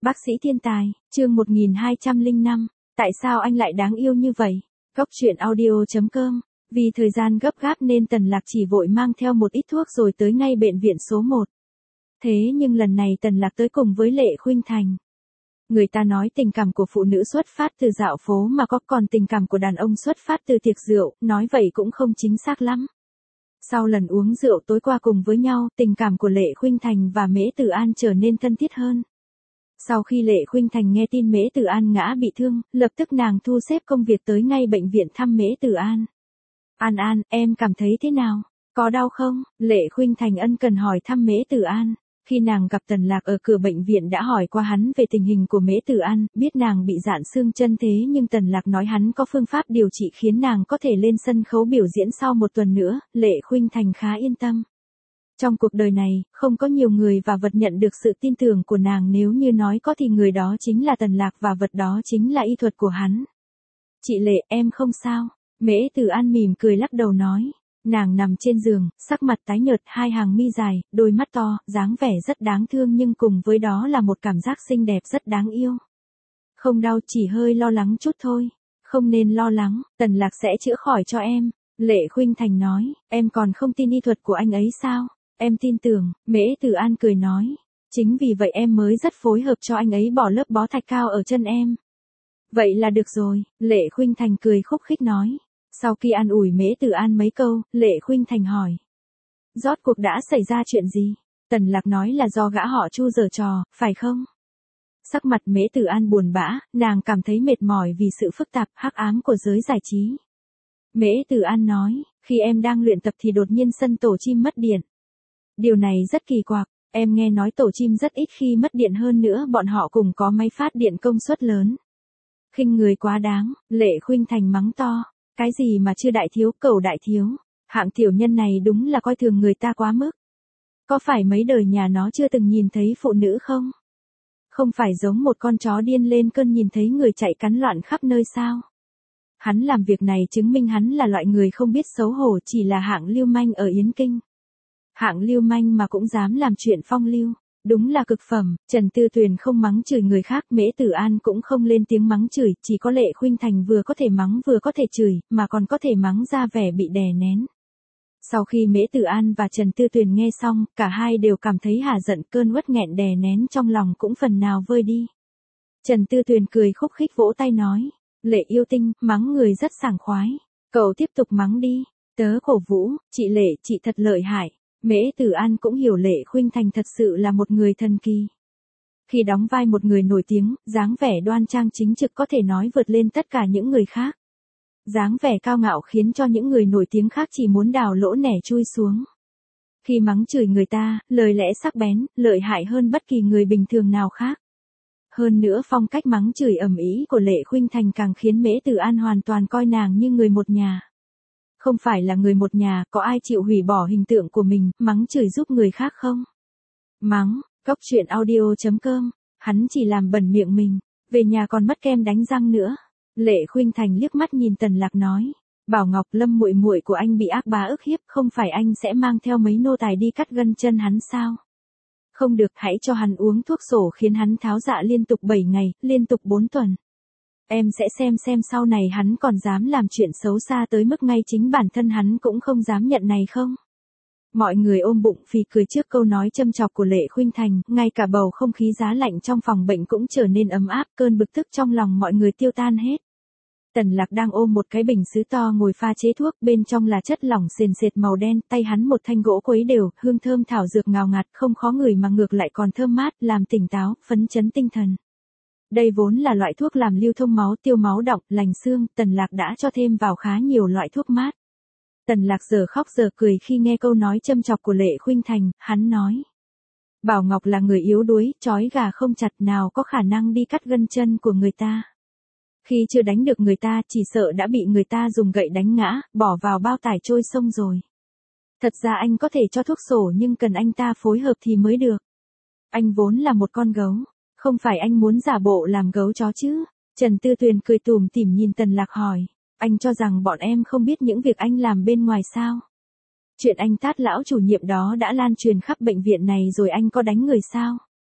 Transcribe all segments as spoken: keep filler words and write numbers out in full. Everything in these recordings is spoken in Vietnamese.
Bác sĩ thiên tài, chương một nghìn hai trăm lẻ năm, tại sao anh lại đáng yêu như vậy? Góc truyện audio chấm com. Vì thời gian gấp gáp nên Tần Lạc chỉ vội mang theo một ít thuốc rồi tới ngay bệnh viện số một. Thế nhưng lần này Tần Lạc tới cùng với Lệ Khuynh Thành. Người ta nói tình cảm của phụ nữ xuất phát từ dạo phố mà có, còn tình cảm của đàn ông xuất phát từ tiệc rượu, nói vậy cũng không chính xác lắm. Sau lần uống rượu tối qua cùng với nhau, tình cảm của Lệ Khuynh Thành và Mễ Tử An trở nên thân thiết hơn. Sau khi Lệ Khuynh Thành nghe tin Mễ Tử An ngã bị thương, lập tức nàng thu xếp công việc tới ngay bệnh viện thăm Mễ Tử An. An An, em cảm thấy thế nào? Có đau không? Lệ Khuynh Thành ân cần hỏi thăm Mễ Tử An. Khi nàng gặp Tần Lạc ở cửa bệnh viện đã hỏi qua hắn về tình hình của Mễ Tử An, biết nàng bị dạn xương chân thế nhưng Tần Lạc nói hắn có phương pháp điều trị khiến nàng có thể lên sân khấu biểu diễn sau một tuần nữa, Lệ Khuynh Thành khá yên tâm. Trong cuộc đời này, không có nhiều người và vật nhận được sự tin tưởng của nàng, nếu như nói có thì người đó chính là Tần Lạc và vật đó chính là y thuật của hắn. Chị Lệ, em không sao. Mễ Tử An mỉm cười lắc đầu nói. Nàng nằm trên giường, sắc mặt tái nhợt, hai hàng mi dài, đôi mắt to, dáng vẻ rất đáng thương nhưng cùng với đó là một cảm giác xinh đẹp rất đáng yêu. Không đau, chỉ hơi lo lắng chút thôi. Không nên lo lắng, Tần Lạc sẽ chữa khỏi cho em. Lệ Khuynh Thành nói, em còn không tin y thuật của anh ấy sao? Em tin tưởng, Mễ Tử An cười nói. Chính vì vậy em mới rất phối hợp cho anh ấy bỏ lớp bó thạch cao ở chân em. Vậy là được rồi, Lệ Khuynh Thành cười khúc khích nói. Sau khi an ủi Mễ Tử An mấy câu, Lệ Khuynh Thành hỏi. Rốt cuộc đã xảy ra chuyện gì? Tần Lạc nói là do gã họ Chu giở trò, phải không? Sắc mặt Mễ Tử An buồn bã, nàng cảm thấy mệt mỏi vì sự phức tạp, hắc ám của giới giải trí. Mễ Tử An nói, khi em đang luyện tập thì đột nhiên sân tổ chim mất điện. Điều này rất kỳ quặc, em nghe nói tổ chim rất ít khi mất điện, hơn nữa bọn họ cùng có máy phát điện công suất lớn. Khinh người quá đáng, Lệ Khuynh Thành mắng to. Cái gì mà chưa đại thiếu, cẩu đại thiếu, hạng tiểu nhân này đúng là coi thường người ta quá mức. Có phải mấy đời nhà nó chưa từng nhìn thấy phụ nữ không? Không phải giống một con chó điên lên cơn nhìn thấy người chạy cắn loạn khắp nơi sao? Hắn làm việc này chứng minh hắn là loại người không biết xấu hổ, chỉ là hạng lưu manh ở Yến Kinh. Hạng lưu manh mà cũng dám làm chuyện phong lưu. Đúng là cực phẩm. Trần Tư Tuyền không mắng chửi người khác, Mễ Tử An cũng không lên tiếng mắng chửi, chỉ có Lệ Khuynh Thành vừa có thể mắng vừa có thể chửi, mà còn có thể mắng ra vẻ bị đè nén. Sau khi Mễ Tử An và Trần Tư Tuyền nghe xong, cả hai đều cảm thấy hả giận, cơn uất nghẹn đè nén trong lòng cũng phần nào vơi đi. Trần Tư Tuyền cười khúc khích vỗ tay nói, Lệ yêu tinh, mắng người rất sảng khoái. Cậu tiếp tục mắng đi. Tớ cổ vũ, chị Lệ, chị thật lợi hại. Mễ Tử An cũng hiểu Lệ Khuynh Thành thật sự là một người thần kỳ. Khi đóng vai một người nổi tiếng, dáng vẻ đoan trang chính trực có thể nói vượt lên tất cả những người khác. Dáng vẻ cao ngạo khiến cho những người nổi tiếng khác chỉ muốn đào lỗ nẻ chui xuống. Khi mắng chửi người ta, lời lẽ sắc bén, lợi hại hơn bất kỳ người bình thường nào khác. Hơn nữa phong cách mắng chửi ầm ĩ của Lệ Khuynh Thành càng khiến Mễ Tử An hoàn toàn coi nàng như người một nhà. Không phải là người một nhà, có ai chịu hủy bỏ hình tượng của mình, mắng chửi giúp người khác không? Mắng, góc truyện audio chấm com, hắn chỉ làm bẩn miệng mình, về nhà còn mất kem đánh răng nữa. Lệ Khuynh Thành liếc mắt nhìn Tần Lạc nói, Bảo Ngọc Lâm muội muội của anh bị ác bá ức hiếp, không phải anh sẽ mang theo mấy nô tài đi cắt gân chân hắn sao? Không được, hãy cho hắn uống thuốc sổ khiến hắn tháo dạ liên tục bảy ngày, liên tục bốn tuần. Em sẽ xem xem sau này hắn còn dám làm chuyện xấu xa tới mức ngay chính bản thân hắn cũng không dám nhận này không? Mọi người ôm bụng phì cười trước câu nói châm chọc của Lệ Khuynh Thành, ngay cả bầu không khí giá lạnh trong phòng bệnh cũng trở nên ấm áp, cơn bực tức trong lòng mọi người tiêu tan hết. Tần Lạc đang ôm một cái bình sứ to ngồi pha chế thuốc, bên trong là chất lỏng sền sệt màu đen, tay hắn một thanh gỗ quấy đều, hương thơm thảo dược ngào ngạt, không khó ngửi mà ngược lại còn thơm mát, làm tỉnh táo, phấn chấn tinh thần. Đây vốn là loại thuốc làm lưu thông máu, tiêu máu đọng, lành xương, Tần Lạc đã cho thêm vào khá nhiều loại thuốc mát. Tần Lạc giờ khóc giờ cười khi nghe câu nói châm chọc của Lệ Khuynh Thành, hắn nói. Bảo Ngọc là người yếu đuối, trói gà không chặt, nào có khả năng đi cắt gân chân của người ta. Khi chưa đánh được người ta, chỉ sợ đã bị người ta dùng gậy đánh ngã, bỏ vào bao tải trôi sông rồi. Thật ra anh có thể cho thuốc sổ nhưng cần anh ta phối hợp thì mới được. Anh vốn là một con gấu. Không phải anh muốn giả bộ làm gấu chó chứ? Trần Tư Tuyền cười tủm tỉm nhìn Tần Lạc hỏi, anh cho rằng bọn em không biết những việc anh làm bên ngoài sao? Chuyện anh tát lão chủ nhiệm đó đã lan truyền khắp bệnh viện này rồi, anh có đánh người sao?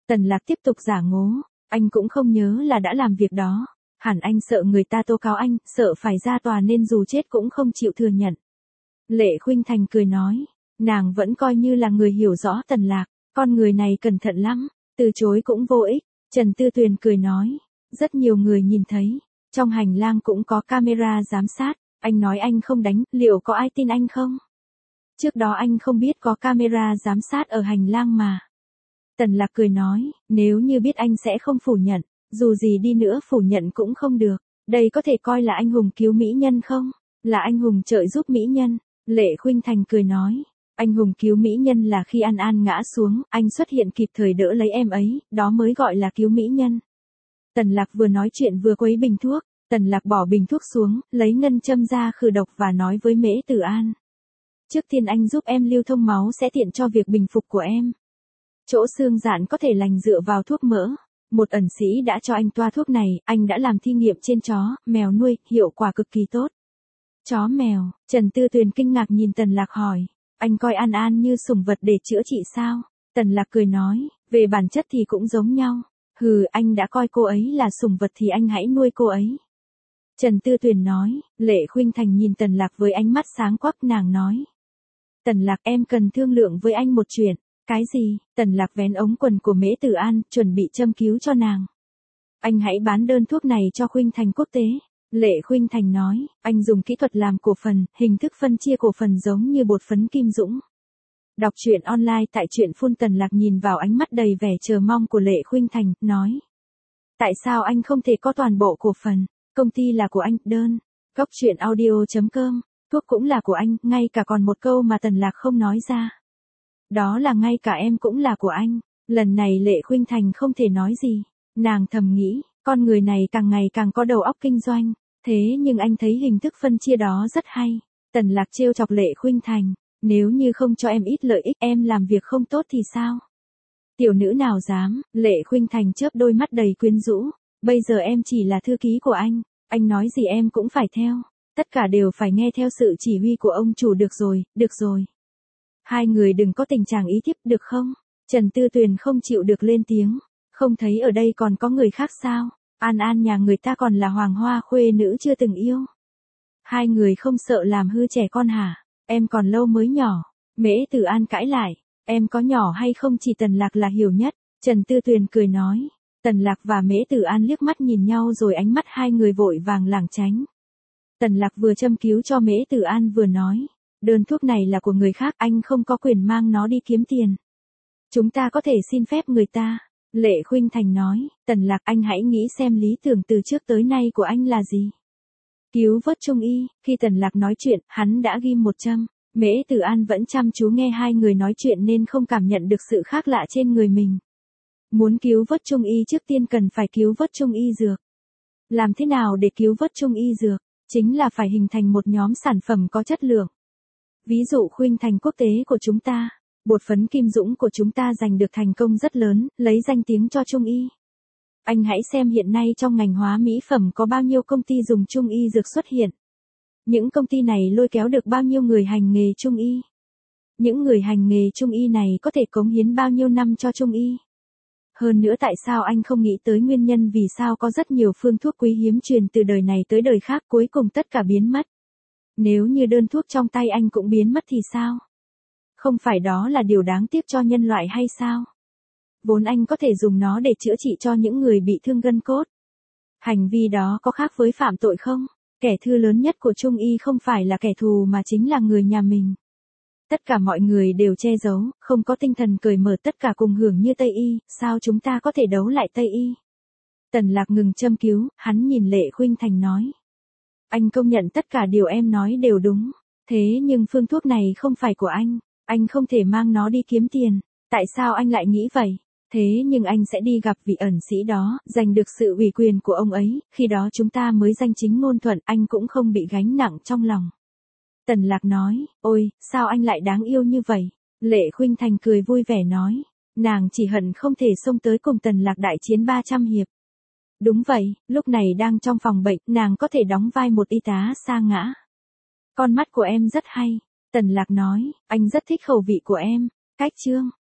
Tần Lạc tiếp tục giả ngố, anh cũng không nhớ là đã làm việc đó. Hẳn anh sợ người ta tố cáo anh, sợ phải ra tòa nên dù chết cũng không chịu thừa nhận. Lệ Khuynh Thành cười nói, nàng vẫn coi như là người hiểu rõ Tần Lạc, con người này cẩn thận lắm, từ chối cũng vô ích. Trần Tư Tuyền cười nói, rất nhiều người nhìn thấy, trong hành lang cũng có camera giám sát, anh nói anh không đánh, liệu có ai tin anh không? Trước đó anh không biết có camera giám sát ở hành lang mà. Tần Lạc cười nói, nếu như biết anh sẽ không phủ nhận, dù gì đi nữa phủ nhận cũng không được, đây có thể coi là anh hùng cứu mỹ nhân không? Là anh hùng trợ giúp mỹ nhân. Lệ Khuynh Thành cười nói, anh hùng cứu mỹ nhân là khi An An ngã xuống, anh xuất hiện kịp thời đỡ lấy em ấy, đó mới gọi là cứu mỹ nhân. Tần Lạc vừa nói chuyện vừa quấy bình thuốc, Tần Lạc bỏ bình thuốc xuống, lấy ngân châm ra khử độc và nói với Mễ Tử An. Trước tiên anh giúp em lưu thông máu sẽ tiện cho việc bình phục của em. Chỗ xương dạn có thể lành dựa vào thuốc mỡ. Một ẩn sĩ đã cho anh toa thuốc này, anh đã làm thí nghiệm trên chó, mèo nuôi, hiệu quả cực kỳ tốt. Chó mèo, Trần Tư Tuyền kinh ngạc nhìn Tần Lạc hỏi, anh coi An An như sủng vật để chữa trị sao? Tần Lạc cười nói, về bản chất thì cũng giống nhau. Hừ, anh đã coi cô ấy là sủng vật thì anh hãy nuôi cô ấy. Trần Tư Tuyền nói, Lệ Khuynh Thành nhìn Tần Lạc với ánh mắt sáng quắc, nàng nói. Tần Lạc, em cần thương lượng với anh một chuyện. Cái gì? Tần Lạc vén ống quần của Mễ Tử An, chuẩn bị châm cứu cho nàng. Anh hãy bán đơn thuốc này cho Khuynh Thành Quốc tế. Lệ Khuynh Thành nói, anh dùng kỹ thuật làm cổ phần, hình thức phân chia cổ phần giống như bột phấn kim dũng. Đọc truyện online tại truyện phun. Tần Lạc nhìn vào ánh mắt đầy vẻ chờ mong của Lệ Khuynh Thành, nói. Tại sao anh không thể có toàn bộ cổ phần? Công ty là của anh, đơn. Góc truyện audio chấm com, thuốc cũng là của anh, ngay cả còn một câu mà Tần Lạc không nói ra. Đó là ngay cả em cũng là của anh. Lần này Lệ Khuynh Thành không thể nói gì. Nàng thầm nghĩ, con người này càng ngày càng có đầu óc kinh doanh. Thế nhưng anh thấy hình thức phân chia đó rất hay. Tần Lạc trêu chọc Lệ Khuynh Thành. Nếu như không cho em ít lợi ích, em làm việc không tốt thì sao? Tiểu nữ nào dám? Lệ Khuynh Thành chớp đôi mắt đầy quyến rũ. Bây giờ em chỉ là thư ký của anh. Anh nói gì em cũng phải theo. Tất cả đều phải nghe theo sự chỉ huy của ông chủ. Được rồi, được rồi. Hai người đừng có tình trạng ý thiếp được không? Trần Tư Tuyền không chịu được lên tiếng. Không thấy ở đây còn có người khác sao? An An nhà người ta còn là hoàng hoa khuê nữ chưa từng yêu. Hai người không sợ làm hư trẻ con hả? Em còn lâu mới nhỏ. Mễ Tử An cãi lại. Em có nhỏ hay không chỉ Tần Lạc là hiểu nhất. Trần Tư Tuyền cười nói. Tần Lạc và Mễ Tử An liếc mắt nhìn nhau rồi ánh mắt hai người vội vàng lảng tránh. Tần Lạc vừa châm cứu cho Mễ Tử An vừa nói. Đơn thuốc này là của người khác, anh không có quyền mang nó đi kiếm tiền. Chúng ta có thể xin phép người ta. Lệ Khuynh Thành nói, Tần Lạc, anh hãy nghĩ xem lý tưởng từ trước tới nay của anh là gì. Cứu vớt Trung Y. Khi Tần Lạc nói chuyện, hắn đã ghim một châm. Mễ Tử An vẫn chăm chú nghe hai người nói chuyện nên không cảm nhận được sự khác lạ trên người mình. Muốn cứu vớt Trung Y trước tiên cần phải cứu vớt Trung Y dược. Làm thế nào để cứu vớt Trung Y dược? Chính là phải hình thành một nhóm sản phẩm có chất lượng. Ví dụ Khuynh Thành Quốc tế của chúng ta, bột phấn kim dũng của chúng ta giành được thành công rất lớn, lấy danh tiếng cho Trung Y. Anh hãy xem hiện nay trong ngành hóa mỹ phẩm có bao nhiêu công ty dùng Trung Y dược xuất hiện. Những công ty này lôi kéo được bao nhiêu người hành nghề Trung Y. Những người hành nghề Trung Y này có thể cống hiến bao nhiêu năm cho Trung Y. Hơn nữa tại sao anh không nghĩ tới nguyên nhân vì sao có rất nhiều phương thuốc quý hiếm truyền từ đời này tới đời khác cuối cùng tất cả biến mất. Nếu như đơn thuốc trong tay anh cũng biến mất thì sao? Không phải đó là điều đáng tiếc cho nhân loại hay sao? Vốn anh có thể dùng nó để chữa trị cho những người bị thương gân cốt. Hành vi đó có khác với phạm tội không? Kẻ thù lớn nhất của Trung Y không phải là kẻ thù mà chính là người nhà mình. Tất cả mọi người đều che giấu, không có tinh thần cởi mở, tất cả cùng hưởng như Tây Y, sao chúng ta có thể đấu lại Tây Y? Tần Lạc ngừng châm cứu, hắn nhìn Lệ Khuynh Thành nói. Anh công nhận tất cả điều em nói đều đúng. Thế nhưng phương thuốc này không phải của anh. Anh không thể mang nó đi kiếm tiền. Tại sao anh lại nghĩ vậy? Thế nhưng anh sẽ đi gặp vị ẩn sĩ đó, giành được sự ủy quyền của ông ấy, khi đó chúng ta mới danh chính ngôn thuận, anh cũng không bị gánh nặng trong lòng. Tần Lạc nói, ôi, sao anh lại đáng yêu như vậy? Lệ Khuynh Thành cười vui vẻ nói, nàng chỉ hận không thể xông tới cùng Tần Lạc đại chiến ba trăm hiệp. Đúng vậy, lúc này đang trong phòng bệnh, nàng có thể đóng vai một y tá sa ngã. Con mắt của em rất hay. Tần Lạc nói, anh rất thích khẩu vị của em. Cách chương.